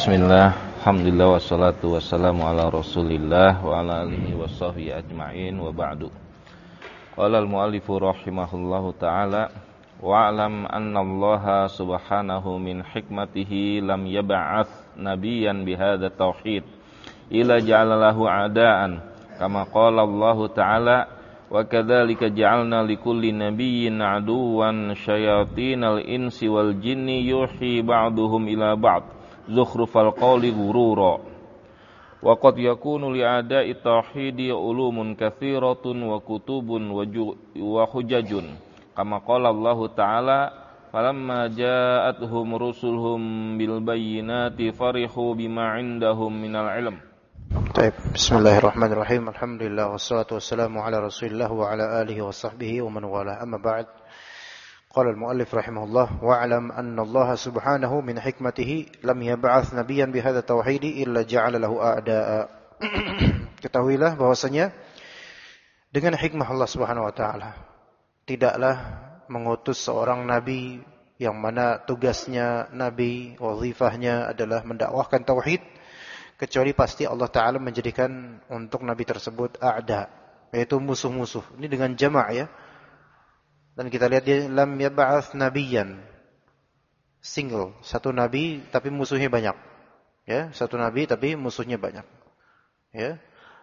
Bismillah, alhamdulillah wassalatu wassalamu ala rasulillah wa ala alihi wa sahbihi ajma'in wa ba'du. Qala al-muallifu rahimahullahu ta'ala wa'lam anna allaha subhanahu min hikmatihi lam yab'ath nabiyan bihadha tauhid ila ja'ala lahu a'da'an kama qala Allah ta'ala wa kadzalika ja'alna likulli nabiyyin aduwan syayatinal insi wal jinni yuhi ba'duhum ila ba'd zukhrufal qawli ghurura wa qad yakunu li'ada'i tauhidi ulumun katsiratun wa kutubun wa hujajun kama qala Allah ta'ala falamma ja'atuhum rusuluhum bil bayyinati farihu bima 'indahum minal 'ilm. Baik, bismillahirrahmanirrahim. Alhamdulillah wassalatu wassalamu ala Rasulillah wa ala alihi wa sahbihi wa man wala. Amma ba'd. Qala al-muallif rahimahullah wa'lam anna Allah subhanahu min hikmatihi lam yab'ath nabiyyan bihadha tauhidi illa ja'ala lahu a'da'a. Ketahuilah bahwasanya dengan hikmah Allah Subhanahu wa taala tidaklah mengutus seorang nabi yang mana tugasnya nabi, wazifahnya adalah mendakwahkan tauhid, kecuali pasti Allah taala menjadikan untuk nabi tersebut a'da, yaitu musuh-musuh. Ini dengan jamak ya. Dan kita lihat dia lam yab'ath nabiyyan, single, satu nabi tapi musuhnya banyak. Ya, satu nabi tapi musuhnya banyak. Ya.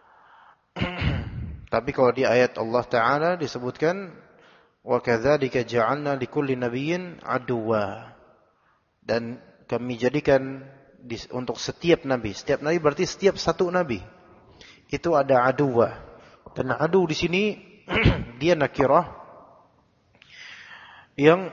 Tapi kalau di ayat Allah Taala disebutkan wa kadzalika ja'alna likulli nabiyyin aduwa. Dan kami jadikan untuk setiap nabi berarti setiap satu nabi itu ada aduwa. Dan adu di sini dia nakirah yang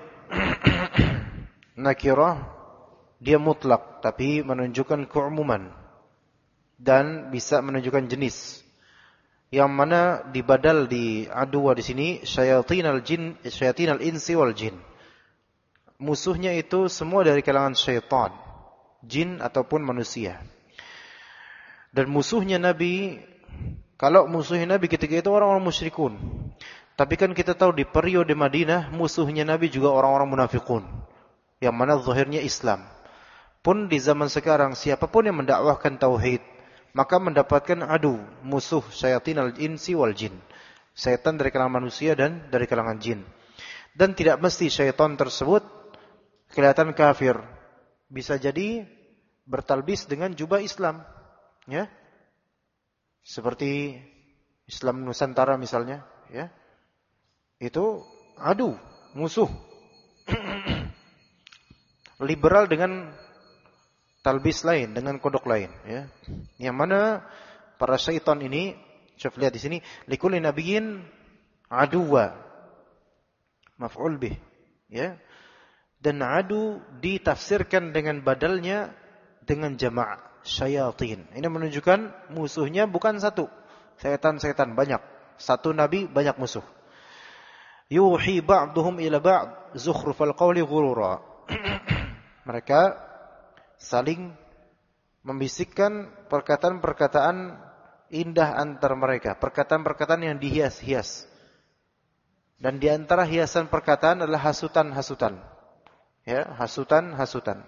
nakirah dia mutlak tapi menunjukkan keumuman dan bisa menunjukkan jenis. Yang mana dibadal di aduwa di sini syayatinal insi wal jin. Musuhnya itu semua dari kalangan syaitan, jin ataupun manusia. Dan musuhnya Nabi, kalau musuhnya Nabi ketika itu orang-orang musyrikun. Tapi kan kita tahu di periode Madinah musuhnya Nabi juga orang-orang munafikun, yang mana zahirnya Islam. Pun di zaman sekarang siapapun yang mendakwahkan tauhid maka mendapatkan adu, musuh syayatinal insi wal jin. Syaitan dari kalangan manusia dan dari kalangan jin. Dan tidak mesti syaitan tersebut kelihatan kafir. Bisa jadi bertalbis dengan jubah Islam, ya. Seperti Islam Nusantara misalnya, ya. Itu adu, musuh. Liberal dengan talbis lain, dengan kodok lain, ya. Yang mana para syaitan ini, coba lihat di sini, likulli nabiyyin aduwa, maf'ul bih, ya. Dan adu ditafsirkan dengan badalnya dengan jama' syayatin. Ini menunjukkan musuhnya bukan satu, setan-setan banyak. Satu nabi banyak musuh. Yuhi ba'duhum ila ba'd zukhrufal qawli ghurura. Mereka saling membisikkan perkataan-perkataan indah antar mereka, perkataan-perkataan yang dihias-hias. Dan di antara hiasan perkataan adalah hasutan-hasutan. Ya, hasutan-hasutan.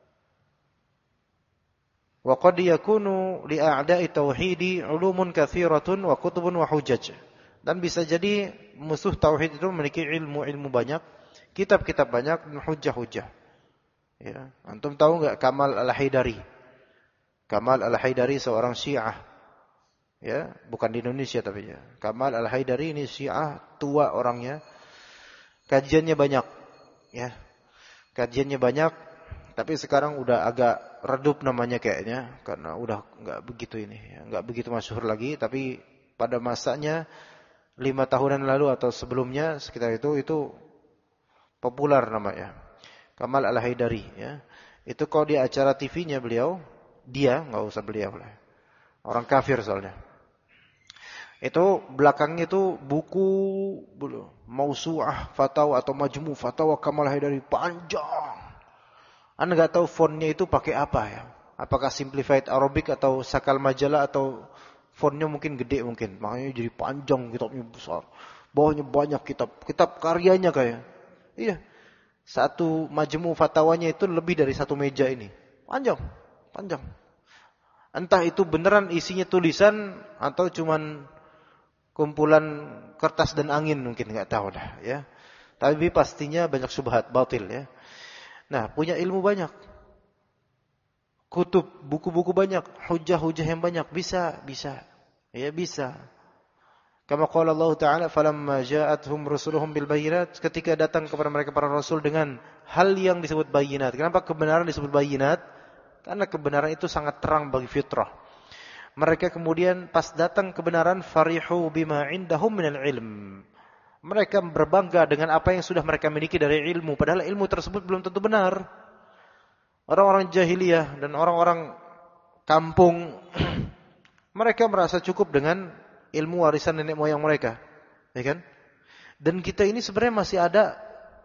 Wa qad yakunu li a'da'i tauhidi 'ulumun katsiratun wa kutubun wa hujaj. Dan bisa jadi musuh tauhid itu memiliki ilmu banyak, kitab-kitab banyak dan hujah-hujah. Ya, antum tahu enggak Kamal Al-Haidari? Kamal Al-Haidari seorang Syiah. Ya, bukan di Indonesia tapi ya. Kamal Al-Haidari ini Syiah, tua orangnya. Kajiannya banyak, ya. Kajiannya banyak, tapi sekarang udah agak redup namanya kayaknya karena udah enggak begitu ini, ya, enggak begitu masyhur lagi, tapi pada masanya 5 tahunan lalu atau sebelumnya sekitar itu populer namanya. Kamal Al-Haidari, ya. Itu kalau di acara TV-nya beliau, dia enggak usah beliau lah. Orang kafir soalnya. Itu belakangnya itu buku Mausu'ah Fatawa atau Majmu' Fatawa Kamal Al-Haidari panjang. Anda enggak tahu fontnya itu pakai apa ya? Apakah simplified Arabic atau sakal majalah atau fontnya mungkin gede mungkin, makanya jadi panjang, kitabnya besar. Bawahnya banyak kitab karyanya kayak. Iya. Satu majmu fatwanya itu lebih dari satu meja ini. Panjang. Panjang. Entah itu beneran isinya tulisan atau cuman kumpulan kertas dan angin, mungkin enggak tahu dah ya. Tapi pastinya banyak syubhat, batil ya. Nah, punya ilmu banyak. Kutub, buku-buku banyak, hujah-hujah yang banyak, bisa. Ya, bisa. Kama qala Allah Ta'ala, "Falamma ja'atuhum rusuluhum bil bayyinat", ketika datang kepada mereka para rasul dengan hal yang disebut bayyinat. Kenapa kebenaran disebut bayyinat? Karena kebenaran itu sangat terang bagi fitrah. Mereka kemudian pas datang kebenaran, farihu bima indahum minal ilm. Mereka berbangga dengan apa yang sudah mereka miliki dari ilmu, padahal ilmu tersebut belum tentu benar. Orang-orang jahiliyah dan orang-orang kampung mereka merasa cukup dengan ilmu warisan nenek moyang mereka, ya kan? Dan kita ini sebenarnya masih ada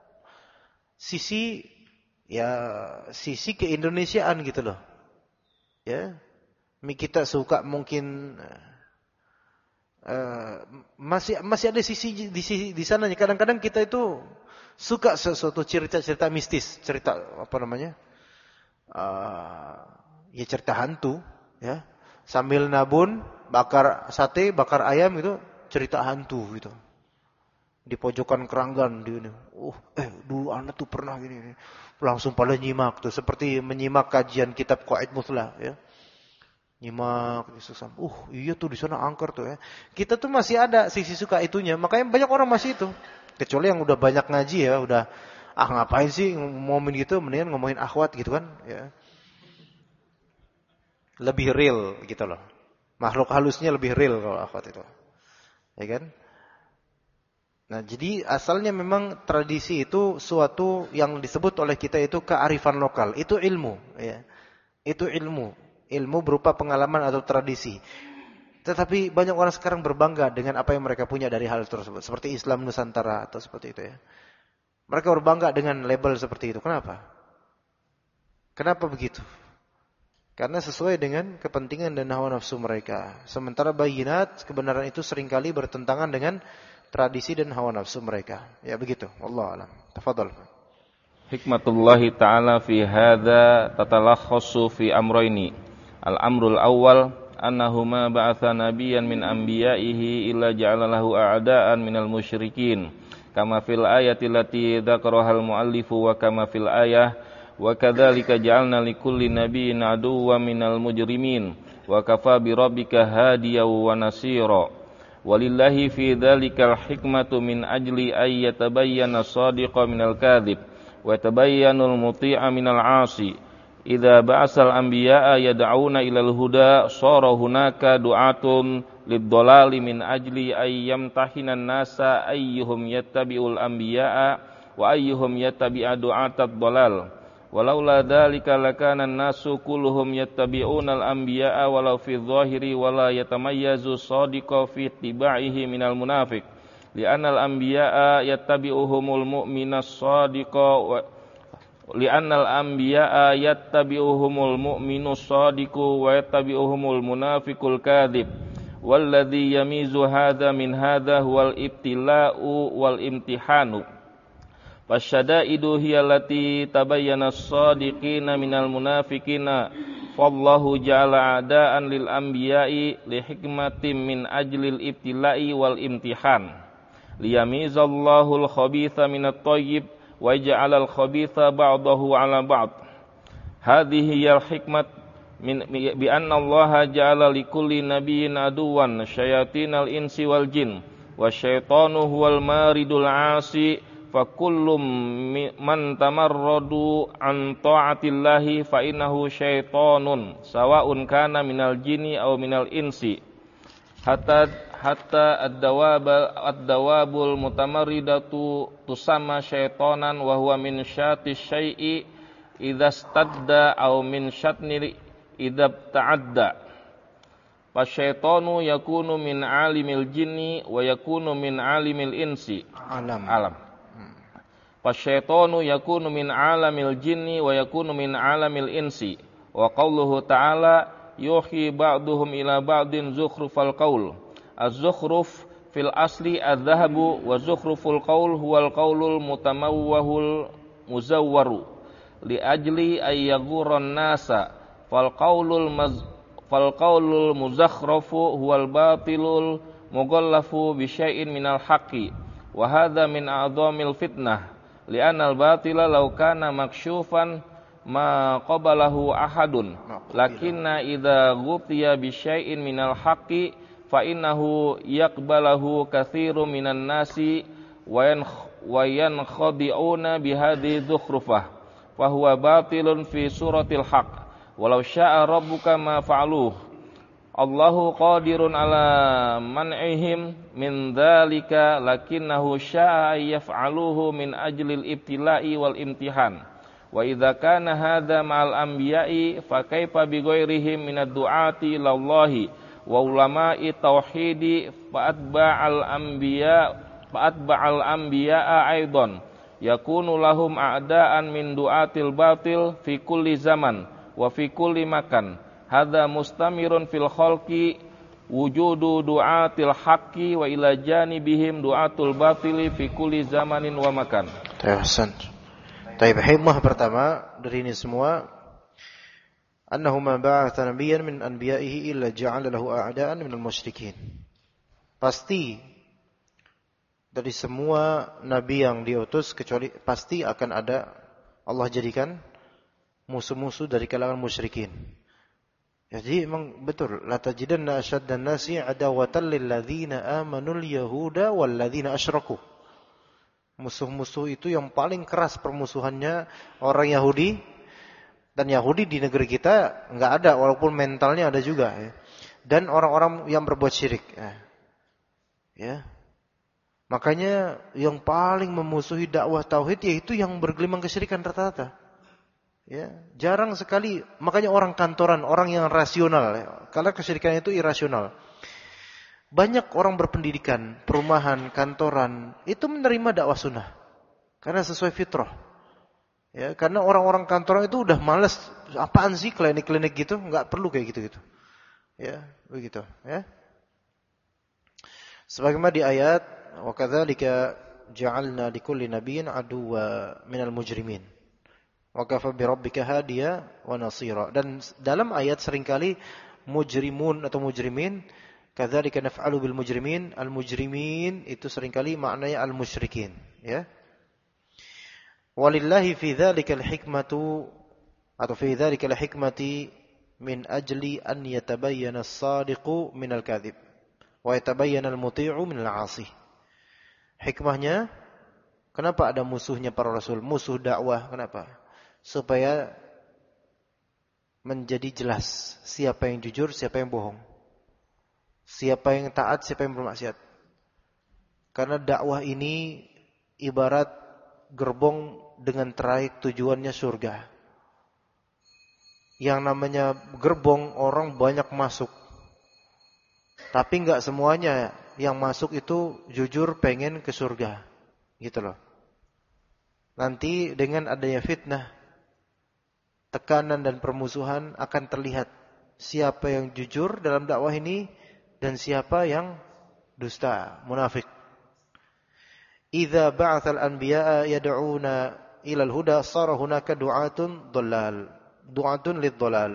sisi keindonesiaan gitu loh. Ya. Kita suka mungkin masih ada sisi di sananya. Kadang-kadang kita itu suka sesuatu cerita-cerita mistis, cerita cerita hantu, ya. Sambil nabun, bakar sate, bakar ayam itu cerita hantu gitu. Di pojokan keranggan di ini. Dulu anak tuh pernah gini. Langsung pada nyimak tuh, seperti menyimak kajian kitab Qaid Muthlah ya. Nyimak susah. Iya tuh di sana angker tuh ya. Kita tuh masih ada sisi suka itunya. Makanya banyak orang masih itu. Kecuali yang udah banyak ngaji ya, udah ngapain sih ngomongin gitu, mendingan ngomongin akhwat gitu kan ya. Lebih real gitu loh. Makhluk halusnya lebih real kalau akhwat itu. Ya kan? Nah, jadi asalnya memang tradisi itu suatu yang disebut oleh kita itu kearifan lokal. Itu ilmu, ya. Itu ilmu. Ilmu berupa pengalaman atau tradisi. Tetapi banyak orang sekarang berbangga dengan apa yang mereka punya dari hal tersebut. Seperti Islam Nusantara atau seperti itu ya. Mereka berbangga dengan label seperti itu. Kenapa? Kenapa begitu? Karena sesuai dengan kepentingan dan hawa nafsu mereka. Sementara bayyinat, kebenaran itu seringkali bertentangan dengan tradisi dan hawa nafsu mereka. Ya begitu. Wallahu a'lam. Tafadhal. Hikmatullahi ta'ala fi hadza tatalakhasu fi amrayni. Al-amrul awwal annahuma ba'atha nabiyyan min anbiya'ihi illa ja'ala lahu a'da'an minal musyrikin. Kama fil ayati allati dzakaraha al-muallifu wa kama fil ayah wa kadzalika ja'alna likulli nabiyyin aduwwan minal mujrimin wa kafa bi rabbika hadiyan wa nasira. Walillahi fi dzalikal hikmatu min ajli ay yatabayyana as-sadiqa minal kadzib wa yatabayyanul muti'a minal 'asi. Idza ba'asal anbiya'a yad'una ilal huda sara hunaka du'atun lid-dhalali min ajli ay yamtahinan nasa ayyuhum yattabi'ul anbiya'a wa ayyuhum yattabi'a du'atat dhalal. Walaula dzalika lakana an-nasu kulluhum yattabi'unal anbiya'a walau fi dhahiri wala yatamayyazu shadiqa fi ittiba'ihi minal munafiq li'annal anbiya'a yattabi'uhumul mu'minas shadiqa wa li'annal anbiya'a yattabi'uhumul mu'minus shadiqu wa yattabi'uhumul munafiqul kadzib walladzi yamizu hadza min hadza huwal ibtila'u wal imtihanu. Wasyadaidu hiya allati tabayyana as-sadiqina minal munafiqina fallahu ja'ala a'da'an lil anbiya'i li hikmatin min ajlil ibtila'i wal imtihan liyamizallahu al-khabitha minat thayyib wa ja'ala al-khabitha ba'dahu 'ala ba'd. Hadhihi hiyal hikmat min bi anna Allah ja'ala likulli nabiyyin aduwan syayatinal insi wal jin wasyaitanu huwal maridul 'asi. Fakullum man tamarradu an ta'atillahi fa innahu syaitanun sawa'un kana minal jinni aw minal insi hatta ad-dawabul mutamarridatu tusamma syaitanan wa huwa min syati syai'i idza stadda aw min syatni idza ta'adda. Fasyaitanu yakunu min alimil jinni wa yakunu min alimil insi alam. Fasyaitanu yakunu min alamil jinni wa yakunu min alamil insi. Wa qauluhu ta'ala yuhi ba'duhum ila ba'din zukhrufal qaul. Az-zukhruf fil asli adh-dhahabu wa zukhruful qaul huwal qaulul mutamawwahul muzawwaru li ajli ay yaghurran nasa fal qaulul muzakhrafu huwal batilul mughallafu bi syai'in minal haqqi wa hadza min a'dhamil fitnah li'anna al-batila law kana maksyufan ma qabalahu ahadun lakinna idza ghutiya bi syai'in minal haqqi fa innahu yaqbalahu katsirun minan nasi wa yankhadi'una bihadhihi dzukhrufah fa huwa batilun fi suratil haqq walau syaa rabbuka ma fa'aluh Allahu qadirun ala man'ihim min dzalika lakinnahu syaa yaf'aluhu min ajlil ibtila'i wal imtihan wa idza kana hadza ma'al anbiya'i fa kaifa bi ghairihim minad du'ati ila Allahi wa ulama'i tauhidi fa atba'al anbiya'a aidan yakunu lahum a'da'an min du'atil batil fi kulli zaman wa fi kulli makan hadza mustamirun fil khalqi wujudu du'atil haqqi wa ila janibihim du'atul batili fi kulli zamanin wa makan. Ahsan. Baik, hikmah pertama dari ini semua annahu ma ba'atha nabiyyan min anbiya'ihi illa ja'ala lahu a'da'an minal musyrikin. Pasti dari semua nabi yang diutus kecuali pasti akan ada Allah jadikan musuh-musuh dari kalangan musyrikin. Jadi memang betul la tajidanna asyaddan nasi adawatan lil ladzina amanul yahuda wal ladzina asyraku. Musuh-musuh itu yang paling keras permusuhannya orang Yahudi, dan Yahudi di negeri kita enggak ada walaupun mentalnya ada juga ya. Dan orang-orang yang berbuat syirik ya. Makanya yang paling memusuhi dakwah tauhid yaitu yang bergelimang kesyirikan rata-rata. Ya, jarang sekali, makanya orang kantoran, orang yang rasional ya. Karena kesyirikan itu irasional. Banyak orang berpendidikan, perumahan, kantoran itu menerima dakwah sunnah karena sesuai fitrah. Ya, karena orang-orang kantoran itu udah malas, apaan sih klinik-klinik gitu, enggak perlu kayak gitu-gitu. Ya, begitu, ya. Sebagaimana di ayat wa kadzalika ja'alna likulli nabiyyin aduwwa minal mujrimin. Wa kafa bi rabbika hadiya wa nasira. Dan dalam ayat seringkali mujrimun atau mujrimin, kadzalika naf'alu bil mujrimin, al mujrimin itu seringkali maknanya al musyrikin, ya. Walillahi fi dzalika al hikmatu atau fi dzalika al hikmati min ajli an yatabayyana as-sadiqu min al-kadzib wa yatabayyana al-muti'u min al-'asi. Hikmahnya kenapa ada musuhnya para rasul, musuh dakwah, kenapa? Supaya menjadi jelas siapa yang jujur, siapa yang bohong. Siapa yang taat, siapa yang bermaksiat. Karena dakwah ini ibarat gerbong dengan trayek tujuannya surga. Yang namanya gerbong orang banyak masuk. Tapi enggak semuanya yang masuk itu jujur pengen ke surga. Gitu loh. Nanti dengan adanya fitnah, tekanan dan permusuhan akan terlihat siapa yang jujur dalam dakwah ini dan siapa yang dusta, munafik. Idza ba'atsal anbiya'a yad'una ila al-huda sara hunaka du'atun lid-dhalal.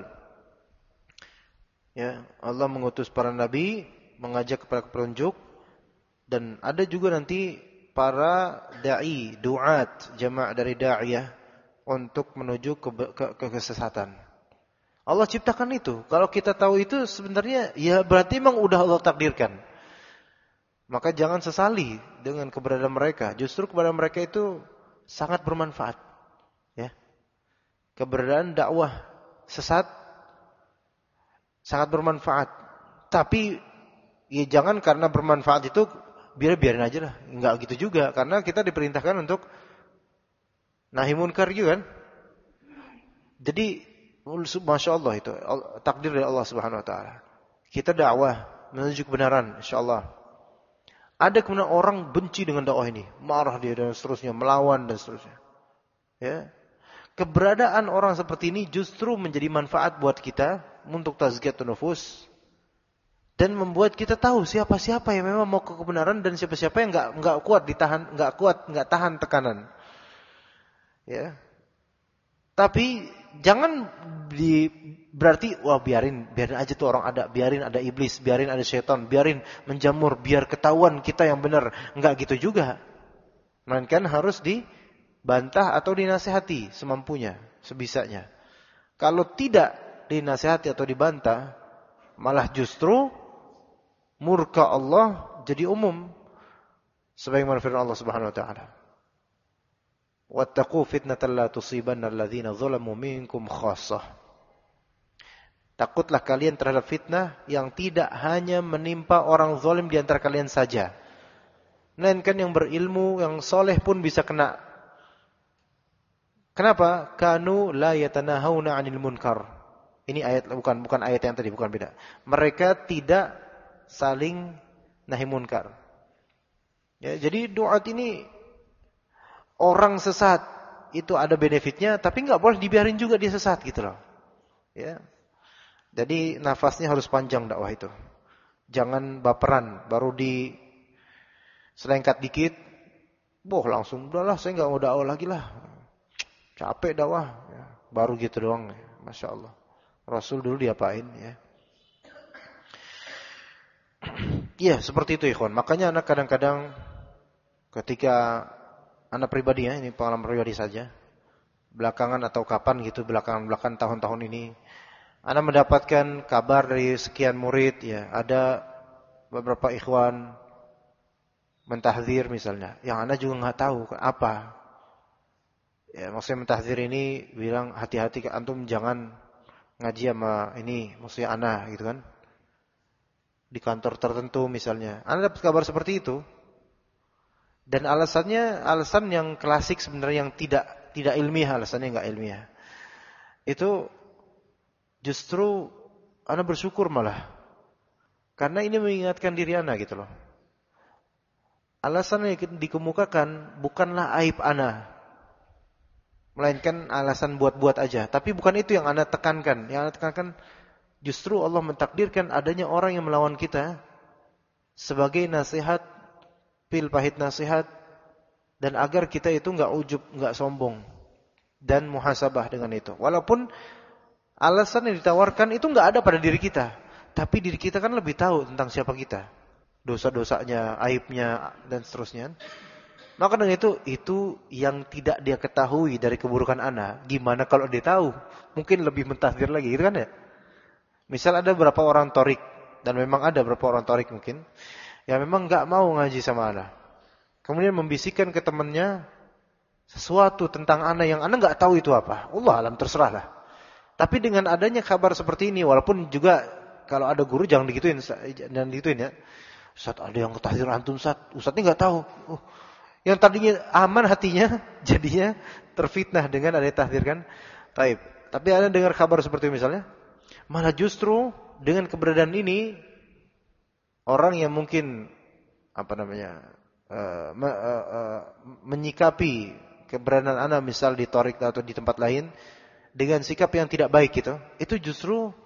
Ya, Allah mengutus para nabi mengajak kepada petunjuk, dan ada juga nanti para dai, du'at, jama' dari da'iyah untuk menuju ke kesesatan. Allah ciptakan itu. Kalau kita tahu itu sebenarnya ya berarti memang udah Allah takdirkan. Maka jangan sesali dengan keberadaan mereka. Justru keberadaan mereka itu sangat bermanfaat. Ya. Keberadaan dakwah sesat sangat bermanfaat. Tapi ya jangan karena bermanfaat itu biarin aja lah. Enggak gitu juga, karena kita diperintahkan untuk nahi munkar juga kan. Jadi Masya Allah itu takdir dari Allah Subhanahu Wa Taala. Kita dakwah menuju kebenaran, Insya Allah. Ada kemudian orang benci dengan dakwah ini, marah dia dan seterusnya, melawan dan seterusnya. Ya, keberadaan orang seperti ini justru menjadi manfaat buat kita untuk tazkiyatun nufus dan membuat kita tahu siapa-siapa yang memang mau ke kebenaran dan siapa-siapa yang enggak kuat ditahan, enggak tahan tekanan. Ya. Tapi jangan berarti wah biarin aja tuh orang ada, biarin ada iblis, biarin ada syaitan, biarin menjamur, biar ketahuan kita yang benar. Enggak gitu juga. Melainkan harus dibantah atau dinasihati semampunya, sebisanya. Kalau tidak dinasihati atau dibantah, malah justru murka Allah jadi umum. Sebagaimana firman Allah Subhanahu wa taala. Wattaqu fitnatan la tusibanna alladhina zalamu minkum khassah. Takutlah kalian terhadap fitnah yang tidak hanya menimpa orang zalim di antara kalian saja. Melainkan yang berilmu, yang soleh pun bisa kena. Kenapa? Kanu la yatanahawna 'anil munkar. Ini ayat bukan ayat yang tadi, bukan beda. Mereka tidak saling nahi munkar. Ya, jadi duat ini orang sesat itu ada benefitnya, tapi enggak boleh dibiarin juga dia sesat gitu loh. Ya. Jadi nafasnya harus panjang dakwah itu. Jangan baperan, baru di selengkat dikit, langsung udahlah saya enggak mau dakwah lagi lah. Capek dakwah, ya, baru gitu doang. Masya Allah. Rasul dulu diapain ya? Iya, seperti itu ikhwan. Makanya anak kadang-kadang ketika anak pribadi ya, ini pengalaman pribadi saja. Belakangan atau kapan gitu, belakangan tahun-tahun ini Ana mendapatkan kabar dari sekian murid ya, ada beberapa ikhwan mentahdzir misalnya, yang ana juga enggak tahu apa. Ya, maksudnya mentahdzir ini bilang hati-hati antum jangan ngaji sama ini, maksudnya ana gitu kan. Di kantor tertentu misalnya. Ana dapat kabar seperti itu. Dan alasan yang klasik sebenarnya, yang tidak ilmiah, alasannya enggak ilmiah. Itu justru ana bersyukur malah. Karena ini mengingatkan diri ana gitu loh. Alasan yang dikemukakan bukanlah aib ana, melainkan alasan buat-buat aja. Tapi bukan itu yang ana tekankan. Yang ana tekankan justru Allah mentakdirkan adanya orang yang melawan kita sebagai nasihat, pil pahit nasihat, dan agar kita itu enggak ujub, enggak sombong dan muhasabah dengan itu. Walaupun alasan yang ditawarkan itu enggak ada pada diri kita, tapi diri kita kan lebih tahu tentang siapa kita, dosa-dosanya, aibnya dan seterusnya. Maka dengan itu yang tidak dia ketahui dari keburukan ana. Gimana kalau dia tahu? Mungkin lebih mentahdir lagi, gitu kan ya? Misal ada beberapa orang torik, dan memang ada beberapa orang torik mungkin yang memang enggak mau ngaji sama ana. Kemudian membisikkan ke temannya sesuatu tentang ana yang ana enggak tahu itu apa. Allah alam, terserahlah. Tapi dengan adanya kabar seperti ini, walaupun juga kalau ada guru jangan digituin ya. Ustaz, ada yang tahdzir antum Ustaz. Ustaznya enggak tahu. Yang tadinya aman hatinya jadinya terfitnah dengan ada tahdzir kan. Taib. Tapi ada dengar kabar seperti itu misalnya, malah justru dengan keberadaan ini orang yang mungkin menyikapi keberadaan ana misal di Torik atau di tempat lain dengan sikap yang tidak baik gitu, itu justru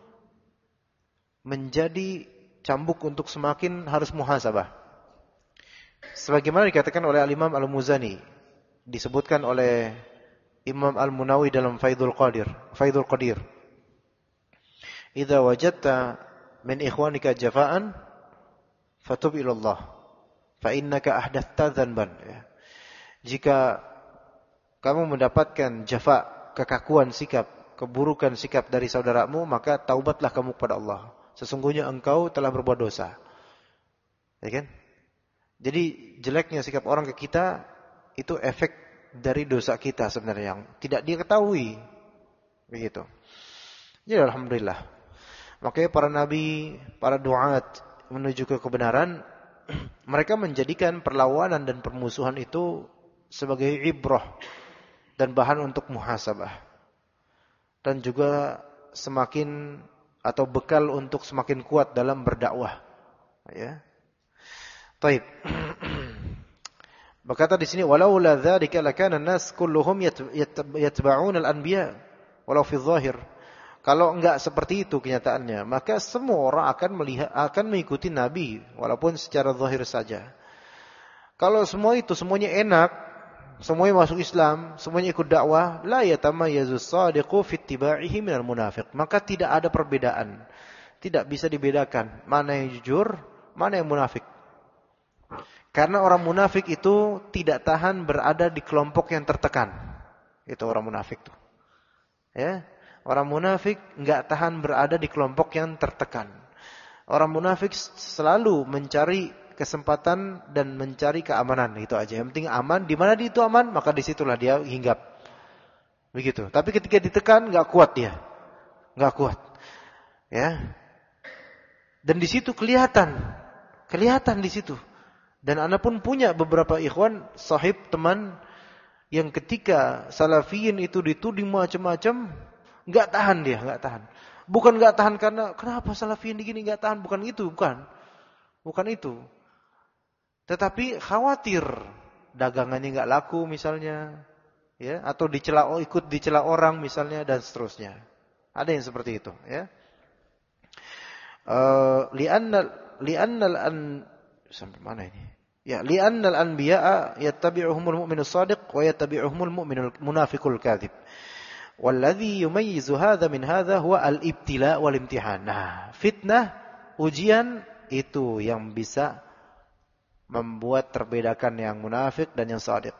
menjadi cambuk untuk semakin harus muhasabah. Sebagaimana dikatakan oleh Al-Imam Al-Muzani, disebutkan oleh Imam Al-Munawi dalam Faidul Qadir. Idza wajadta min ikhwanika jafa'an fatub ila Allah fa innaka ahdathta dzanban. Jika kamu mendapatkan jafa, kekakuan sikap, keburukan sikap dari saudaramu, maka taubatlah kamu kepada Allah. Sesungguhnya engkau telah berbuat dosa. Ya kan? Jadi jeleknya sikap orang ke kita itu efek dari dosa kita sebenarnya yang tidak dia ketahui. Begitu. Jadi alhamdulillah. Makanya para nabi, para duat menuju ke kebenaran, mereka menjadikan perlawanan dan permusuhan itu sebagai ibrah dan bahan untuk muhasabah. Dan juga semakin atau bekal untuk semakin kuat dalam berdakwah. Ya. Baik. Berkata di sini, walaula dzalika lakana an-nas kulluhum yatba'un al-anbiya walau fi dhahir. Kalau enggak seperti itu kenyataannya, maka semua orang akan mengikuti nabi walaupun secara zahir saja. Kalau semua itu semuanya enak, semuanya masuk Islam, semuanya ikut dakwah, la yatamayyazu as-sadiqu fi ittiba'ihi minal munafiq. Maka tidak ada perbedaan. Tidak bisa dibedakan mana yang jujur, mana yang munafik. Karena orang munafik itu tidak tahan berada di kelompok yang tertekan. Itu orang munafik tuh. Ya, orang munafik enggak tahan berada di kelompok yang tertekan. Orang munafik selalu mencari kesempatan dan mencari keamanan, itu aja. Yang penting aman, di mana itu aman, maka disitulah dia hinggap. Begitu. Tapi ketika ditekan enggak kuat dia. Enggak kuat. Ya. Dan di situ kelihatan di situ. Dan ana pun punya beberapa ikhwan, sahib, teman yang ketika salafiyin itu dituding macam-macam, enggak tahan dia, enggak tahan. Bukan enggak tahan karena kenapa salafiyin begini enggak tahan, bukan itu, bukan. Bukan itu. Tetapi khawatir dagangannya enggak laku misalnya, ya, atau ikut dicela orang misalnya dan seterusnya. Ada yang seperti itu, ya. Sampai mana ini? Ya, li'annal anbiya'a yattabi'uhumul mu'minus shadiq wa yattabi'uhumul mu'minul munafiqul kadzib. Walladzi yumayyizu hadza min hadza huwa al-ibtila' wal imtihan. Nah, fitnah, ujian itu yang bisa membuat terbedakan yang munafik dan yang shadiq.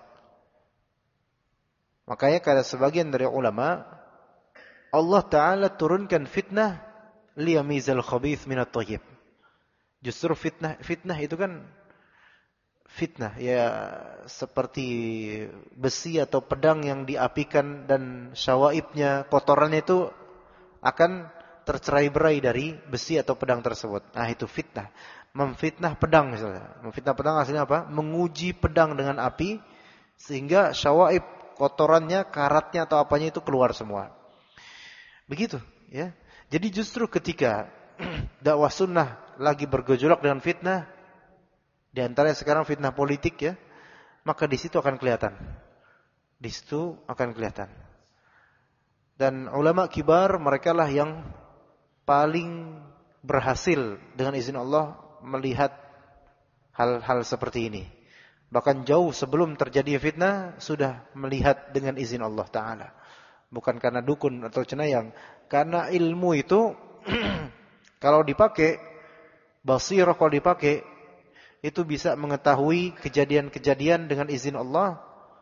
Makanya kata sebagian dari ulama, Allah Ta'ala turunkan fitnah liyamizal khabith minat thayyib. Justru fitnah itu kan fitnah ya seperti besi atau pedang yang diapikan dan syawaibnya, kotorannya itu akan tercerai-berai dari besi atau pedang tersebut. Nah, itu fitnah. Memfitnah pedang misalnya. Memfitnah pedang hasilnya apa? Menguji pedang dengan api sehingga syawaib, kotorannya, karatnya atau apanya itu keluar semua. Begitu, ya. Jadi justru ketika dakwah sunnah lagi bergejolak dengan fitnah, di antaranya sekarang fitnah politik, ya, maka di situ akan kelihatan. Di situ akan kelihatan. Dan ulama kibar mereka lah yang paling berhasil dengan izin Allah melihat hal-hal seperti ini. Bahkan jauh sebelum terjadi fitnah sudah melihat dengan izin Allah Ta'ala. Bukan karena dukun atau cenayang. Karena ilmu itu kalau dipakai, basirah kalau dipakai, itu bisa mengetahui kejadian-kejadian dengan izin Allah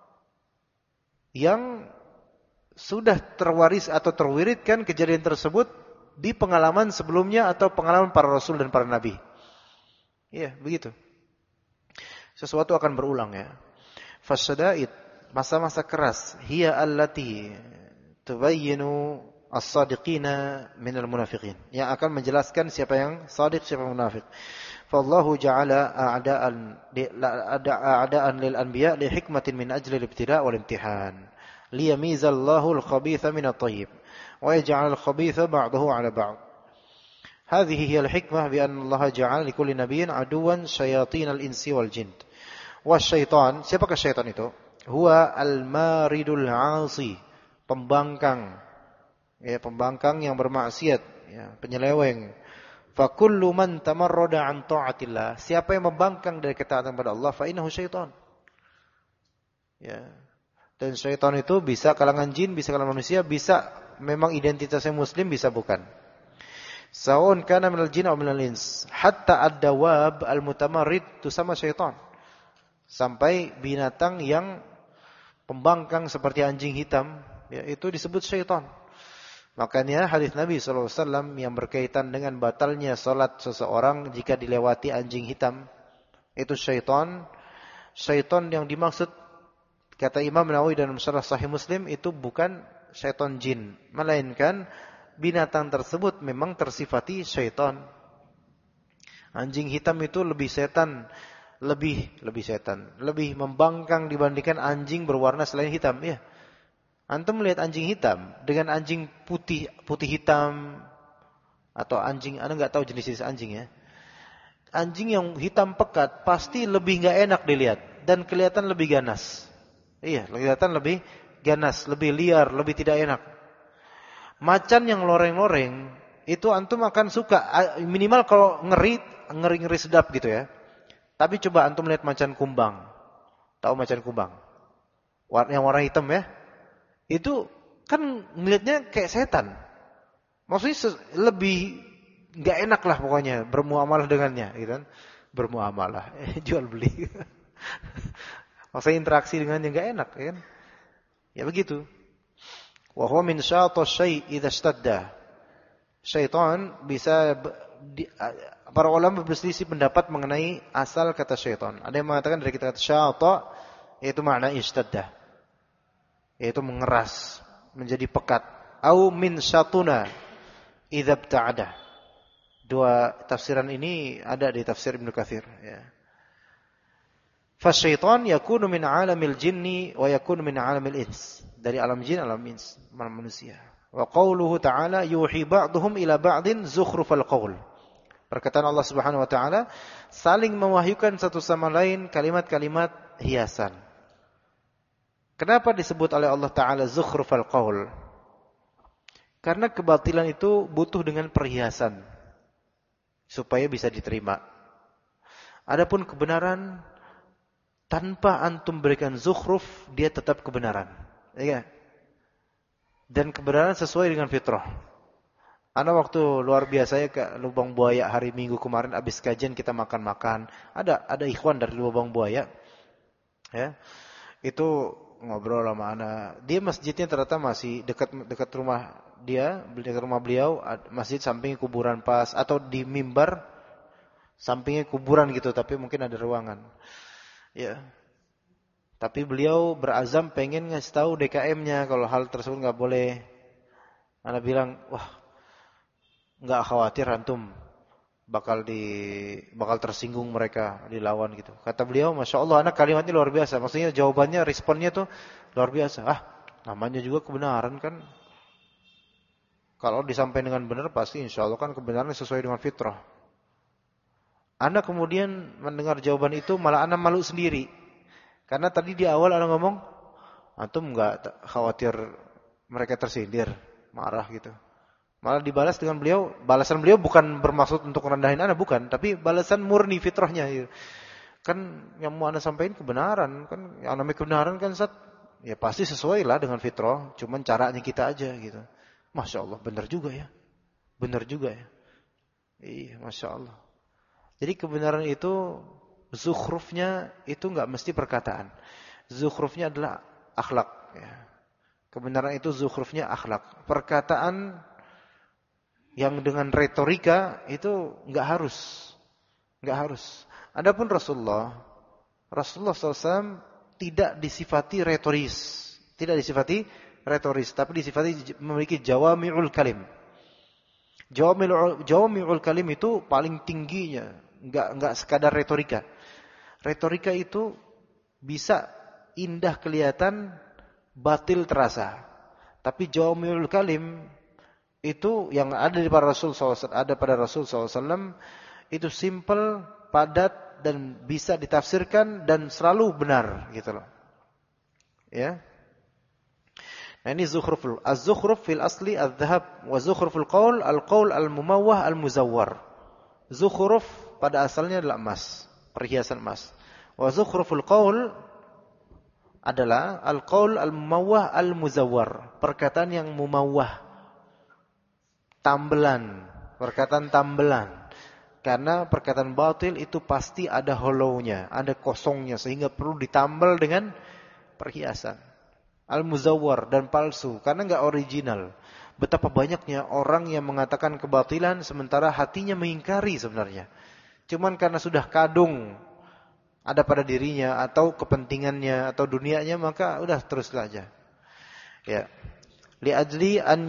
yang sudah terwaris atau terwiridkan kejadian tersebut di pengalaman sebelumnya atau pengalaman para rasul dan para nabi. Iya, begitu. Sesuatu akan berulang, ya. Fasyada'id, masa-masa keras, hiya allati tubayyinu as-sadiqina minal munafiqin, yang akan menjelaskan siapa yang sadiq, siapa yang munafik. Fallahu ja'ala a'da'an lil anbiya li hikmatin min ajli al-ibtila' wal imtihan liyamizallahu al-khabitha min at-tayyib wa yaj'al al-khabitha ba'dahu 'ala ba'd. Hadhihi hiya al-hikmah bi anna Allah ja'ala li kulli nabiyyin aduwan syayatin al-insi wal jinn. Wasyaitan, siapakah syaitan itu? Huwa al-maridul 'asi, pembangkang. Ya, pembangkang yang bermaksiat, ya, penyeleweng. Fa kullu man tamarrada an ta'atillah, siapa yang membangkang dari ketaatan kepada Allah, fa innahu syaitan. Ya. Dan syaitan itu bisa kalangan jin, bisa kalangan manusia, bisa memang identitasnya muslim, bisa bukan. Sawun kana minal jin aw minal ins, hatta ad-dawab al-mutamarrid itu sama syaitan. Sampai binatang yang pembangkang seperti anjing hitam, ya, itu disebut syaitan. Makanya hadis Nabi SAW yang berkaitan dengan batalnya salat seseorang jika dilewati anjing hitam, itu syaitan. Syaitan yang dimaksud, kata Imam Nawawi dalam Syarah Sahih Muslim, itu bukan syaitan jin, melainkan binatang tersebut memang tersifati syaitan. Anjing hitam itu lebih setan, lebih membangkang dibandingkan anjing berwarna selain hitam, ya. Antum melihat anjing hitam dengan anjing putih hitam atau anjing, Anda enggak tahu jenis anjing, ya. Anjing yang hitam pekat pasti lebih enggak enak dilihat dan kelihatan lebih ganas. Iya, kelihatan lebih ganas, lebih liar, lebih tidak enak. Macan yang loreng-loreng itu antum akan suka, minimal kalau ngeri sedap gitu, ya. Tapi coba antum lihat macan kumbang. Tahu macan kumbang? yang warna hitam ya, itu kan ngelihatnya kayak setan. Maksudnya lebih nggak enak lah pokoknya bermuamalah dengannya, gitu kan? Bermuamalah, jual beli. Maksudnya interaksi dengannya nggak enak, ya kan? Ya begitu. Wa huwa min syai'ash syai' idza ishtadda. Syaitan bisa para ulama berselisih pendapat mengenai asal kata syaitan. Ada yang mengatakan dari kata syaitan yaitu makna ishtadda, yaitu mengeras, menjadi pekat. Au min syatuna idza ibta'ada. Dua tafsiran ini ada di tafsir Ibnu Katsir, ya. Fasyaitan yakunu min alamil jinni wa yakunu min alamil ins. Dari alam jin, alam ins, alam manusia. Wa qauluhu ta'ala yuhi ba'duhum ila ba'din zukhrufal qaul. Perkataan Allah Subhanahu wa taala saling mewahyukan satu sama lain kalimat-kalimat hiasan. Kenapa disebut oleh Allah taala zukhrufal qaul? Karena kebatilan itu butuh dengan perhiasan supaya bisa diterima. Adapun kebenaran tanpa antum berikan zukhruf, dia tetap kebenaran. Ya. Dan kebenaran sesuai dengan fitrah. Ana waktu luar biasa ya ke Lubang Buaya hari Minggu kemarin habis kajian kita makan-makan. Ada ikhwan dari Lubang Buaya. Ya. Itu ngobrol sama ana. Dia masjidnya ternyata masih dekat rumah dia, dekat rumah beliau, masjid sampingnya kuburan pas atau di mimbar sampingnya kuburan gitu, tapi mungkin ada ruangan. Ya. Tapi beliau berazam pengen ngasih tahu DKM-nya kalau hal tersebut enggak boleh. Ana bilang, "Wah, enggak khawatir antum bakal tersinggung mereka, dilawan gitu." Kata beliau, "Masya Allah, anak kalimatnya luar biasa." Maksudnya jawabannya, responnya tuh luar biasa. Namanya juga kebenaran kan. Kalau disampaikan dengan benar pasti insya Allah kan kebenaran sesuai dengan fitrah. Anak kemudian mendengar jawaban itu malah anak malu sendiri. Karena tadi di awal anak ngomong, antum enggak khawatir mereka tersindir, marah gitu. Malah dibalas dengan balasan beliau bukan bermaksud untuk merendahin anak, bukan. Tapi balasan murni fitrahnya. Gitu. Kan yang mau anak sampaikan kebenaran. Kan yang namanya kebenaran kan ya pasti sesuai lah dengan fitrah. Cuman caranya kita aja gitu. Masya Allah, benar juga ya. Benar juga ya. Iya, Masya Allah. Jadi kebenaran itu, zukhrufnya itu enggak mesti perkataan. Zukhrufnya adalah akhlak. Ya. Kebenaran itu zukhrufnya akhlak. Perkataan yang dengan retorika itu enggak harus. Adapun Rasulullah SAW tidak disifati retoris. Tapi disifati memiliki jawami'ul kalim. Jawami'ul kalim itu paling tingginya. Enggak sekadar retorika. Retorika itu bisa indah kelihatan, batil terasa. Tapi jawami'ul kalim itu yang ada di pada Rasul SAW, itu simple, padat dan bisa ditafsirkan dan selalu benar gitu loh. Ya. Nah ini zukhruf. Az-zukhruf fil asli adz-dzahab wa zukhruful qaul al-qaul al-mumawwah al-muzawwar. Zukhruf pada asalnya adalah emas, perhiasan emas. Wa zukhruful qaul adalah al-qaul al-mumawwah al-muzawwar, perkataan yang mumawwah, perkataan tambelan. Karena perkataan batil itu pasti ada hollownya, ada kosongnya, sehingga perlu ditambal dengan perhiasan. Al-muzawwar dan palsu, karena enggak original. Betapa banyaknya orang yang mengatakan kebatilan sementara hatinya mengingkari sebenarnya. Cuman karena sudah kadung ada pada dirinya atau kepentingannya atau dunianya, maka udah terus saja. Ya. Li ajli an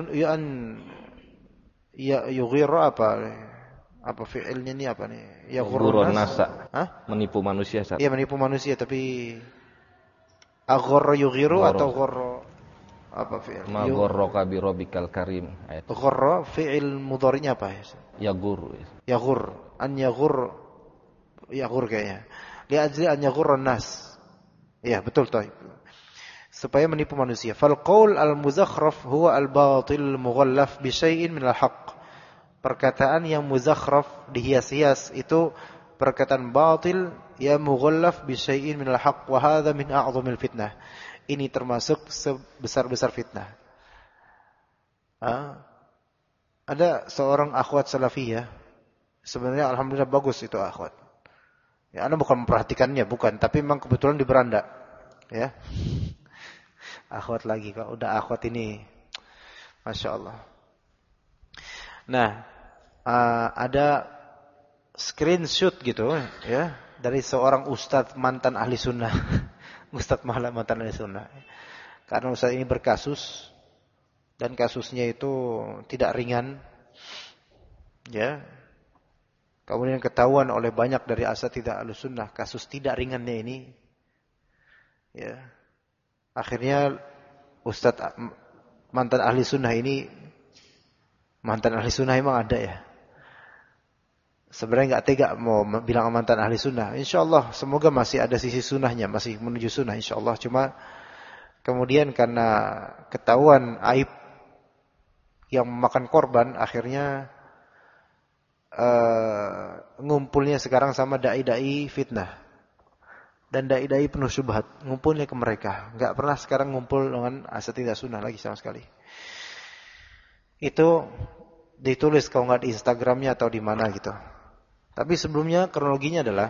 yughir apa fi'ilnya ini apa nih? Yaghurun nasa. Menipu manusia, Ustaz. Iya, menipu manusia, tapi aghorra yughiru atau ghorra apa fi'il? Ma gharraka bi rabbikal karim. Ayat. Gharra fi'il mudhari'nya apa ya? Yaghur. An yaghur kayaknya. Li ajli an yaghurra nas. Iya, betul toh. Supaya menipu manusia. Fal qaul al-muzakhraf huwa al-batil mughallaf bi syai'in min al-haqq. Perkataan yang muzakhraf, dihias-hias, itu perkataan batil ya mughallaf bi syai'in minal haqq wa hadha min a'dhamil fitnah. Ini termasuk sebesar-besar fitnah. Ada seorang akhwat salafiyah. Sebenarnya alhamdulillah bagus itu akhwat. Ya, Anda bukan memperhatikannya, bukan, tapi memang kebetulan di beranda. Ya. Akhwat lagi, kalau udah akhwat ini Masya Allah. Nah, ada screenshot gitu ya dari seorang ustadz mantan ahli sunnah. Ustadz mantan ahli sunnah. Karena ustadz ini berkasus dan kasusnya itu tidak ringan. Ya. Kemudian ketahuan oleh banyak dari asatidzah ahli sunnah kasus tidak ringannya ini. Ya. Akhirnya ustadz mantan ahli sunnah ini, mantan ahli sunnah emang ada ya. Sebenarnya nggak tega mau bilang mantan ahli sunnah. InsyaAllah semoga masih ada sisi sunnahnya, masih menuju sunnah InsyaAllah. Cuma kemudian karena ketahuan aib yang memakan korban, akhirnya ngumpulnya sekarang sama dai-dai fitnah dan dai-dai penuh syubhat, ngumpulnya ke mereka. Nggak pernah sekarang ngumpul dengan asatidzah sunnah lagi sama sekali. Itu ditulis kalau nggak di Instagramnya atau di mana gitu. Tapi sebelumnya kronologinya adalah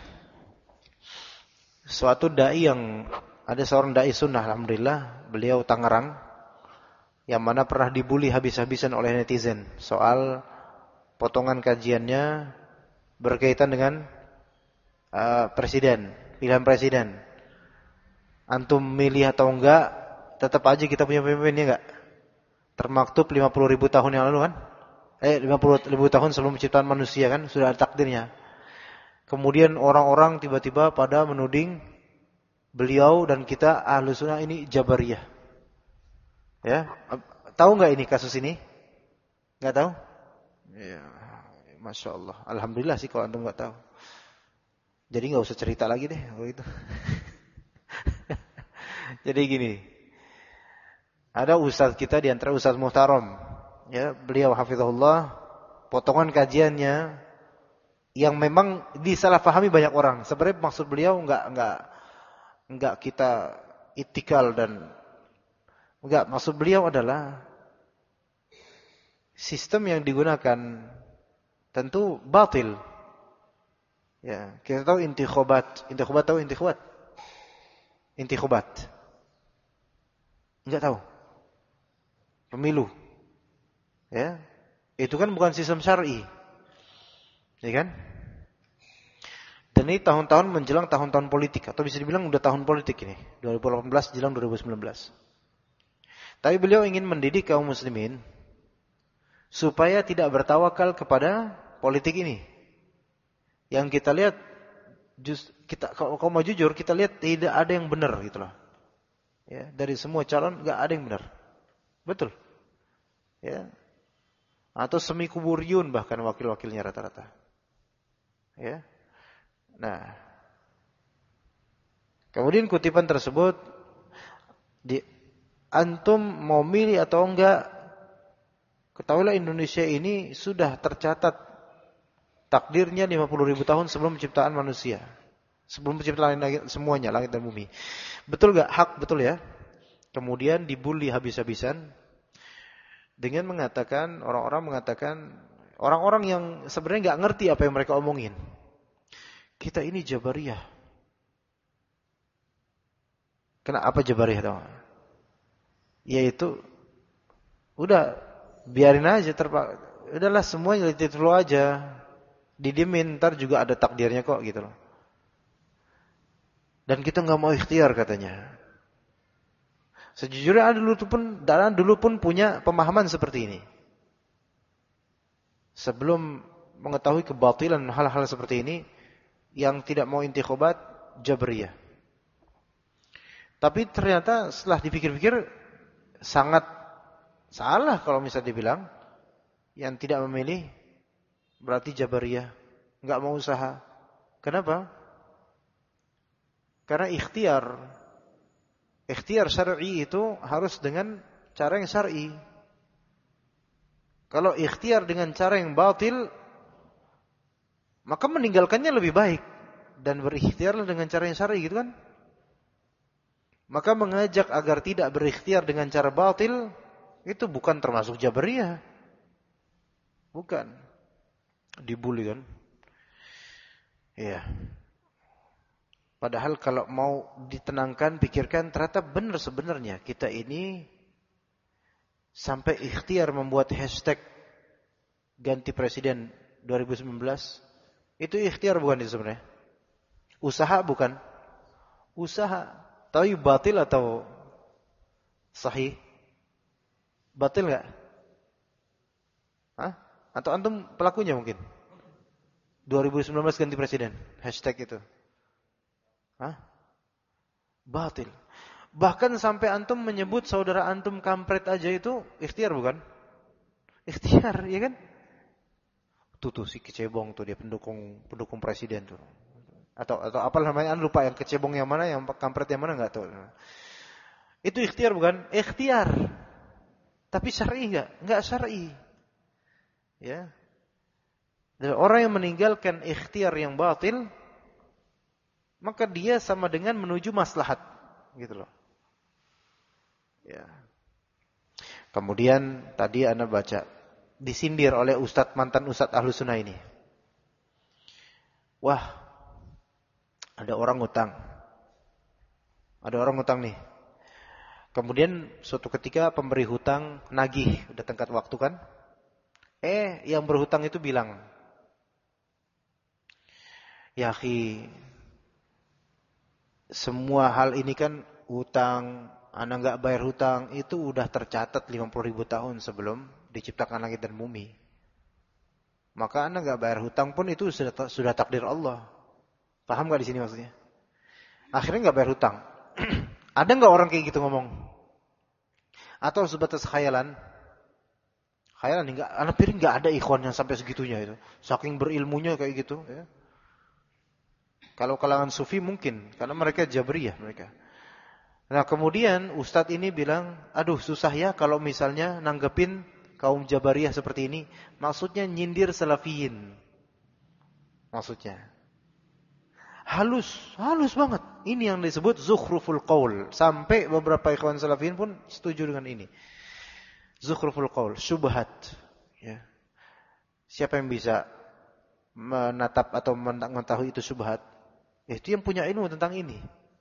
suatu dai yang ada seorang dai sunnah, alhamdulillah, beliau Tangerang, yang mana pernah dibully habis-habisan oleh netizen soal potongan kajiannya berkaitan dengan presiden, pilihan presiden. Antum milih atau enggak, tetap aja kita punya pemimpin, ya enggak? Termaktub 50.000 tahun yang lalu kan? 50.000 tahun sebelum penciptaan manusia kan, sudah ada takdirnya. Kemudian orang-orang tiba-tiba pada menuding beliau dan kita ahlu sunnah ini Jabariyah. Ya, tahu enggak ini kasus ini? Enggak tahu? Ya, Masya Allah. Alhamdulillah sih kalau antum nggak tahu. Jadi nggak usah cerita lagi deh kalau itu. Jadi gini, ada ustaz kita di antara Ustaz Muhtaram, ya, beliau hafizahullah, potongan kajiannya yang memang disalahpahami banyak orang. Sebenarnya maksud beliau nggak kita itikal dan enggak, maksud beliau adalah sistem yang digunakan tentu batil. Ya, kita tahu intikhabat. Intikhabat tahu intikhabat? Intikhabat. Enggak tahu. Pemilu. Ya. Itu kan bukan sistem syar'i. Ya kan? Dan ini tahun-tahun menjelang tahun-tahun politik, atau bisa dibilang udah tahun politik ini, 2018 jelang 2019. Tapi beliau ingin mendidik kaum muslimin supaya tidak bertawakal kepada politik ini. Yang kita lihat, kalau mau jujur, kita lihat tidak ada yang benar gitu loh. Ya, dari semua calon nggak ada yang benar, betul. Ya, atau semi kuburiyun bahkan wakil-wakilnya rata-rata. Ya, nah, kemudian kutipan tersebut, antum mau milih atau enggak, ketahuilah Indonesia ini sudah tercatat takdirnya 50.000 tahun sebelum penciptaan manusia. Sebelum penciptaan semuanya, langit dan bumi. Betul gak? Hak, betul ya. Kemudian dibully habis-habisan dengan mengatakan, orang-orang yang sebenarnya gak ngerti apa yang mereka omongin. Kita ini Jabariyah. Kenapa Jabariyah tahu? Yaitu udah biarin aja, udahlah semuanya dulu aja, didiemin, ntar juga ada takdirnya kok gitu loh. Dan kita nggak mau ikhtiar katanya. Sejujurnya dulu pun punya pemahaman seperti ini. Sebelum mengetahui kebatilan hal-hal seperti ini, yang tidak mau intikhabat Jabariyah. Tapi ternyata setelah dipikir-pikir sangat salah kalau misalnya dibilang yang tidak memilih berarti Jabariyah, nggak mau usaha. Kenapa? Karena ikhtiar syar'i itu harus dengan cara yang syar'i. Kalau ikhtiar dengan cara yang batil, maka meninggalkannya lebih baik dan berikhtiarlah dengan cara yang syar'i gitu kan. Maka mengajak agar tidak berikhtiar dengan cara batil itu bukan termasuk Jabariyah. Bukan. Dibully kan. Iya. Padahal kalau mau ditenangkan, pikirkan, ternyata benar sebenarnya kita ini sampai ikhtiar membuat hashtag ganti presiden 2019. Itu ikhtiar bukan itu sebenarnya? Usaha bukan? Usaha. Tapi batil atau sahih? Batil enggak? Hah? Atau antum pelakunya mungkin? 2019 ganti presiden. Hashtag itu. Hah? Batil. Bahkan sampai antum menyebut saudara antum kampret aja itu ikhtiar bukan? Ikhtiar, ya kan? Tuh si kecebong tuh dia pendukung presiden tuh. Atau apa namanya? Lupa yang kecebong yang mana, yang kampret yang mana enggak tahu. Itu ikhtiar bukan? Ikhtiar. Tapi syar'i enggak? Enggak syar'i. Ya. Dan orang yang meninggalkan ikhtiar yang batil, maka dia sama dengan menuju maslahat, gitu loh. Ya. Kemudian tadi Anda baca disindir oleh mantan ustadz Ahlus Sunnah ini. Wah, ada orang utang. Ada orang utang nih. Kemudian suatu ketika pemberi hutang nagih, udah tenggat waktu kan? Yang berhutang itu bilang, ya akhi, semua hal ini kan hutang, Anda nggak bayar hutang, itu udah tercatat 50.000 tahun sebelum diciptakan langit dan bumi. Maka Anda nggak bayar hutang pun itu sudah takdir Allah. Paham nggak di sini maksudnya? Akhirnya nggak bayar hutang. Ada nggak orang kayak gitu ngomong? Atau sebatas khayalan? Khayalan enggak? Anak piring nggak ada ikhwan yang sampai segitunya itu. Saking berilmunya kayak gitu. Ya. Kalau kalangan sufi mungkin, karena mereka Jabriyah mereka. Nah kemudian Ustadz ini bilang, aduh susah ya kalau misalnya nanggepin kaum Jabariyah seperti ini. Maksudnya nyindir salafiyin. Maksudnya. Halus banget. Ini yang disebut zukhruful qaul. Sampai beberapa ikhwan salafiyin pun setuju dengan ini. Zukhruful qaul, syubhat. Ya. Siapa yang bisa menatap atau mengetahui itu syubhat? Itu yang punya ilmu tentang ini.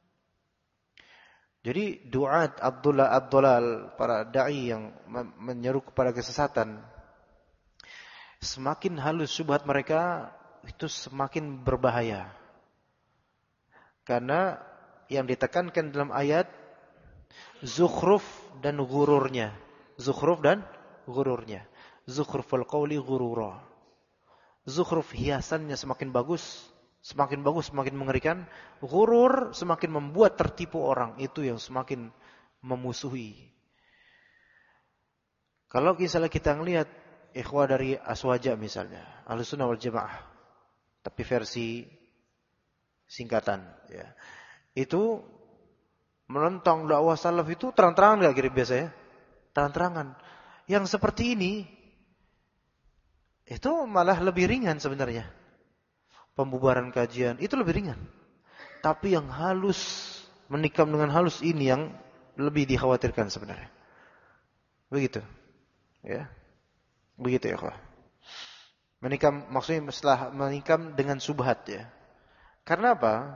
Jadi duat Abdullah para dai yang menyeru kepada kesesatan, semakin halus syubhat mereka itu semakin berbahaya. Karena yang ditekankan dalam ayat zukhruf dan ghururnya. Zukhruf dan ghururnya. Zukhruful qawli ghurura. Zukhruf hiasannya semakin bagus, semakin mengerikan. Ghurur semakin membuat tertipu orang. Itu yang semakin memusuhi. Kalau misalnya kita ngelihat ikhwah dari Aswaja misalnya, Ahlussunnah wal Jamaah, tapi versi singkatan, ya. Itu menentang dakwah salaf itu terang-terangan enggak kira biasa ya? Terang-terangan. Yang seperti ini itu malah lebih ringan sebenarnya. Pembubaran kajian itu lebih ringan. Tapi yang halus, menikam dengan halus ini yang lebih dikhawatirkan sebenarnya. Begitu. Ya. Begitu ya, Pak. Menikam maksudnya setelah menikam dengan subhat ya. Karena apa?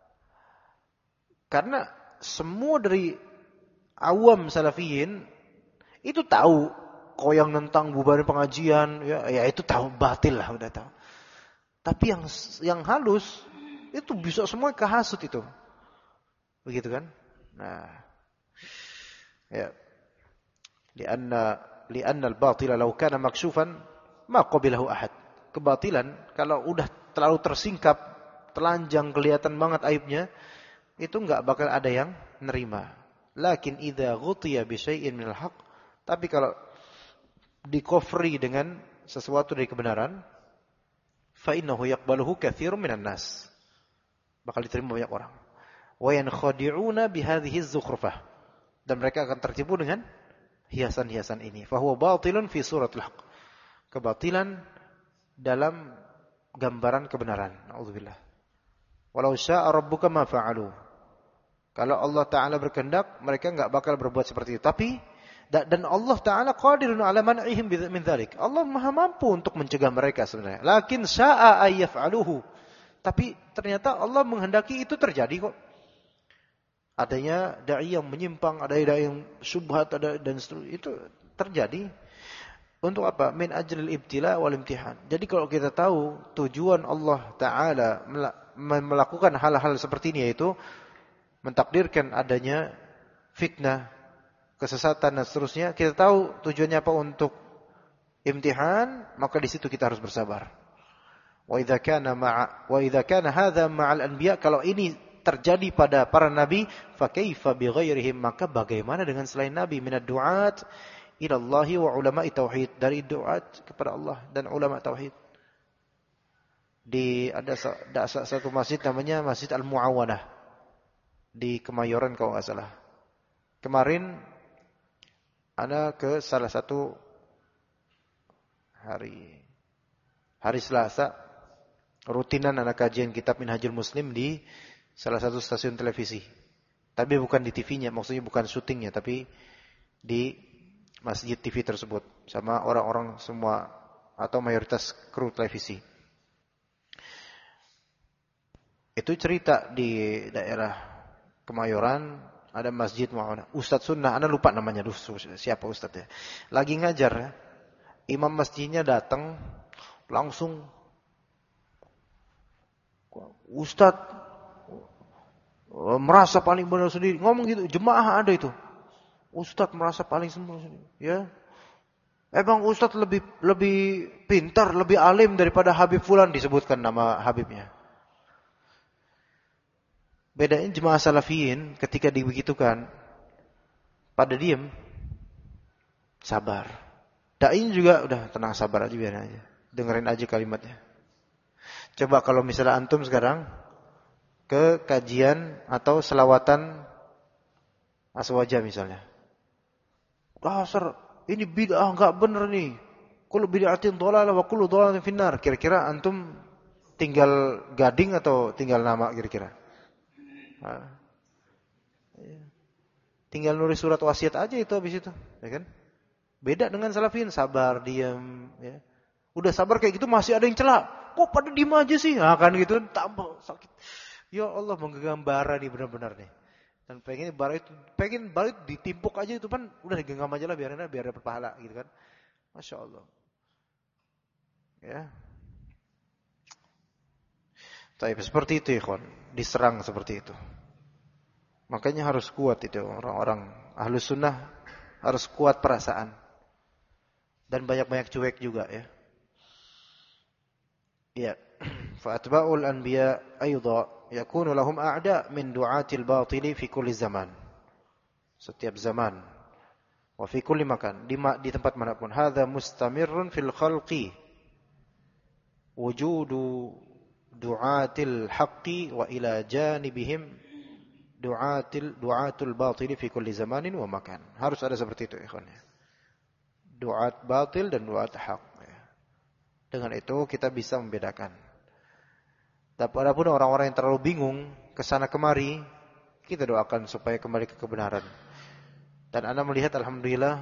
Karena semua dari awam salafiyin itu tahu kok yang nentang bubarin pengajian ya itu tahu batil lah udah tahu. Tapi yang halus itu bisa semua kehasut itu. Begitu kan? Nah. Ya. Lianna al-batila law kana makshufan ma qabilahu ahad. Kebatilan kalau udah terlalu tersingkap, telanjang kelihatan banget aibnya, itu enggak bakal ada yang nerima. Lakin idza ghutiya bi syai'in minal haqq, tapi kalau dikofri dengan sesuatu dari kebenaran, fa innahu yaqbaluhu katsirun minan nas. Bakal diterima banyak orang. Wa yankhadi'una bi hadhihi az-zukhrufah. Dan mereka akan tertipu dengan hiasan-hiasan ini. Fa huwa batilun fi suratil haqq. Kebatilan dalam gambaran kebenaran. Nauzubillah. Walau syaa rabbuka ma fa'alu. Kalau Allah Ta'ala berkehendak, mereka enggak bakal berbuat seperti itu. Tapi dan Allah Ta'ala qadirun ala man'ihim min dzalik. Allah Maha mampu untuk mencegah mereka sebenarnya. Lakin syaa ayyaf'aluhu. Tapi ternyata Allah menghendaki itu terjadi kok. Adanya dai yang menyimpang, ada dai yang syubhat, ada dan seterusnya, itu terjadi. Untuk apa? Min ajril ibtila wal imtihan. Jadi kalau kita tahu tujuan Allah Ta'ala melakukan hal-hal seperti ini, yaitu mentakdirkan adanya fitnah, kesesatan dan seterusnya, kita tahu tujuannya apa, untuk imtihan, maka di situ kita harus bersabar. Wa idza kana hadza ma'al anbiya, kalau ini terjadi pada para nabi, fa kaifa bi ghairihim, maka bagaimana dengan selain nabi, minad du'at ila Allah wa ulama'i tauhid, dari du'at kepada Allah dan ulama tauhid. Ada satu masjid namanya Masjid Al-Mu'awanah di Kemayoran kalau enggak salah. Kemarin ana ke salah satu hari Selasa, rutinan anak kajian kitab Minhajul Muslim di salah satu stasiun televisi. Tapi bukan di TV-nya, maksudnya bukan syutingnya, tapi di masjid TV tersebut sama orang-orang semua atau mayoritas kru televisi. Itu cerita di daerah Kemayoran ada masjid Mu'awanah. Ustadz Sunnah, anda lupa namanya, siapa ustadznya. Lagi ngajar ya. Imam masjidnya datang langsung, Ustadz merasa paling benar sendiri. Ngomong gitu, jemaah ada itu. Ustadz merasa paling semua sendiri. Ya. Emang Ustadz lebih pintar, lebih alim daripada Habib Fulan, disebutkan nama Habibnya. Bedanya jemaah salafiyin ketika dibegitukan, pada diem, sabar. Dai juga udah tenang, sabar aja, biarin aja. Dengerin aja kalimatnya. Coba kalau misalnya antum sekarang ke kajian atau selawatan aswaja misalnya. Dasar, ini bid'ah, enggak bener nih. Kullu bid'atin dhalalah wa kullu dhalalatin finnar. Kira-kira antum tinggal gading atau tinggal nama kira-kira? Tinggal nulis surat wasiat aja itu habis itu, ya kan? Beda dengan salafin, sabar, diam, ya. Udah sabar kayak gitu masih ada yang celak. Kok pada diem aja sih? Nah, kan gitu, tambah sakit. Ya Allah, menggenggam bara nih benar-benar nih. Dan pengen bara itu ditimpuk aja itu kan, udah digenggam aja lah biar dapat pahala gitu kan. Masya Allah. Ya. Tapi seperti itu ya kawan, diserang seperti itu. Makanya harus kuat itu orang-orang Ahlus Sunnah, harus kuat perasaan. Dan banyak-banyak cuek juga ya. Ya. Fa atba'ul anbiya aidha yakunu lahum a'da min du'atil batili fi kulli zaman. Setiap zaman. Wa fi kulli makan, di tempat manapun. Hadza mustamirrun fil khalqi. Wujudu du'atil haqqi wa ila janibihim du'atul batili fi kulli zamanin wa makan. Harus ada seperti itu ikhwan. Du'at batil dan du'at haq. Dengan itu kita bisa membedakan. Tapi adapun orang-orang yang terlalu bingung kesana kemari, kita doakan supaya kembali ke kebenaran. Dan Anda melihat alhamdulillah,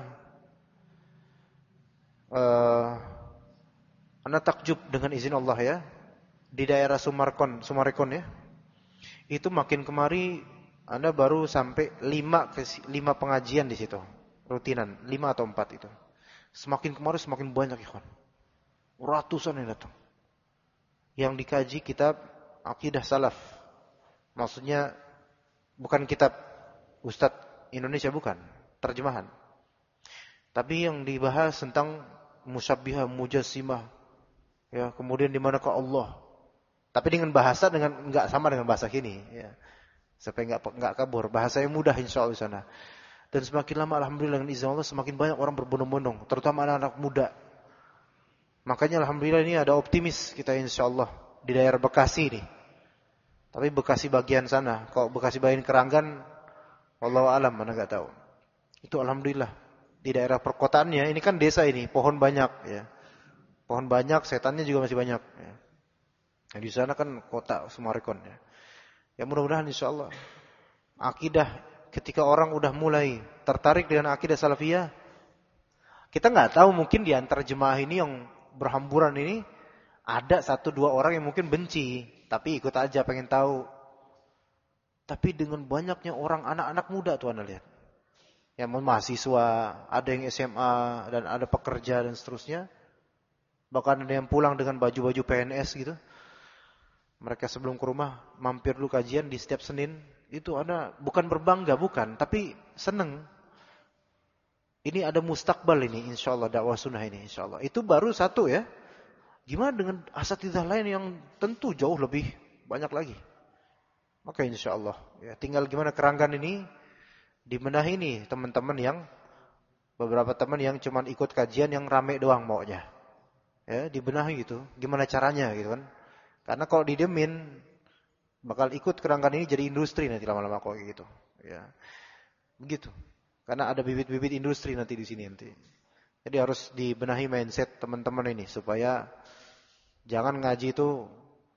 Anda takjub dengan izin Allah ya. Di daerah Sumarekon ya. Itu makin kemari Anda baru sampai 5 pengajian di situ. Rutinan 5 atau 4 itu. Semakin kemari semakin banyak ikhwan. Ratusan yang datang. Yang dikaji kitab Aqidah Salaf. Maksudnya bukan kitab Ustadz Indonesia, bukan, terjemahan. Tapi yang dibahas tentang musyabbihah, mujassimah. Ya, kemudian di manakah Allah? Tapi dengan bahasa enggak sama dengan bahasa kini, ya. Supaya enggak kabur, bahasa yang mudah insyaallah di sana. Dan semakin lama alhamdulillah dengan izin Allah semakin banyak orang berbondong-bondong, terutama anak-anak muda. Makanya alhamdulillah ini ada optimis kita insyaallah di daerah Bekasi ini. Tapi Bekasi bagian sana, kalau Bekasi bagian Keranggan wallahu alam, mana enggak tahu. Itu alhamdulillah di daerah perkotaannya, ini kan desa ini, pohon banyak ya. Pohon banyak, setannya juga masih banyak ya. Nah, di sana kan kota Sumarekon ya. Ya mudah-mudahan insyaallah akidah ketika orang udah mulai tertarik dengan akidah salafiyah, kita nggak tahu mungkin di antara jemaah ini yang berhamburan ini ada 1-2 orang yang mungkin benci, tapi ikut aja pengen tahu. Tapi dengan banyaknya orang anak-anak muda tuh Anda lihat. Yang mahasiswa, ada yang SMA dan ada pekerja dan seterusnya. Bahkan ada yang pulang dengan baju-baju PNS gitu. Mereka sebelum ke rumah mampir dulu kajian di setiap Senin. Itu Anda bukan berbangga, bukan, tapi seneng. Ini ada mustakbal ini insyaallah, dakwah sunnah ini insyaallah. Itu baru satu ya. Gimana dengan asatidzah lain yang tentu jauh lebih banyak lagi. Maka insyaallah ya, tinggal gimana keranggan ini dibenahi nih teman-teman yang beberapa teman yang cuman ikut kajian yang rame doang maunya. Ya, dibenahi gitu. Gimana caranya gitu kan? Karena kalau didemin bakal ikut kerangkan ini jadi industri nanti lama-lama kok gitu. Ya. Begitu. Karena ada bibit-bibit industri nanti di sini nanti. Jadi harus dibenahi mindset teman-teman ini supaya jangan ngaji itu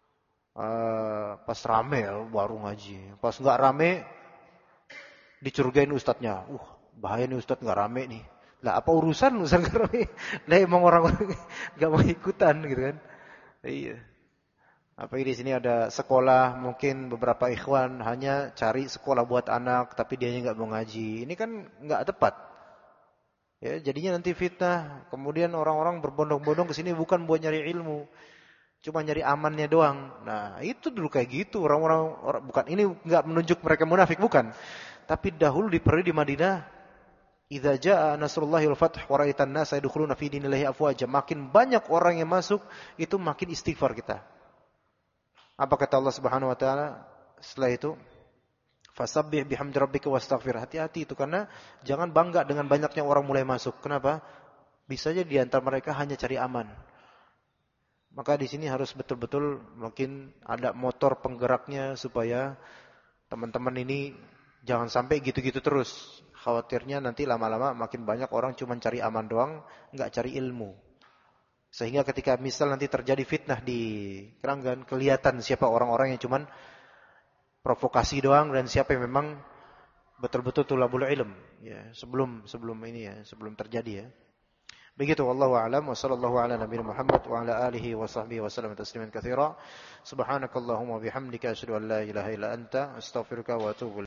pas rame baru ngaji. Pas enggak rame dicurigain ustadznya. Bahaya nih ustadz enggak rame nih. Lah apa urusan enggak rame? Lah emang orang-orang enggak mau ikutan gitu kan. Iya. Apalagi di sini ada sekolah, mungkin beberapa ikhwan hanya cari sekolah buat anak, tapi dia nggak mau ngaji. Ini kan nggak tepat. Ya, jadinya nanti fitnah. Kemudian orang-orang berbondong-bondong ke sini bukan buat nyari ilmu, cuma nyari amannya doang. Nah, itu dulu kayak gitu orang-orang. Bukan ini nggak menunjuk mereka munafik, bukan. Tapi dahulu di Madinah, idza jaa nasrullahi wal fath wa ra'aitan nasa yadkhuluna fi dinillahi afwaja. Makin banyak orang yang masuk, itu makin istighfar kita. Apa kata Allah Subhanahu wa taala setelah itu? Fasabbih bihamdi rabbika wastaghfir. Hati-hati itu karena jangan bangga dengan banyaknya orang mulai masuk. Kenapa? Bisa aja di antara mereka hanya cari aman. Maka di sini harus betul-betul mungkin ada motor penggeraknya supaya teman-teman ini jangan sampai gitu-gitu terus. Khawatirnya nanti lama-lama makin banyak orang cuma cari aman doang, enggak cari ilmu. Sehingga ketika misal nanti terjadi fitnah di keranggan, kelihatan siapa orang-orang yang cuman provokasi doang dan siapa yang memang betul-betul tulabul ilm. Ya, sebelum ini ya, sebelum terjadi ya. Begitu wallahu a'lam wa sallallahu ala nabiyina Muhammad wa ala alihi wa sahbihi wa sallam tasliman katsira. Subhanakallahumma wa bihamdika asyhadu an la ilaha illa anta astaghfiruka wa atubu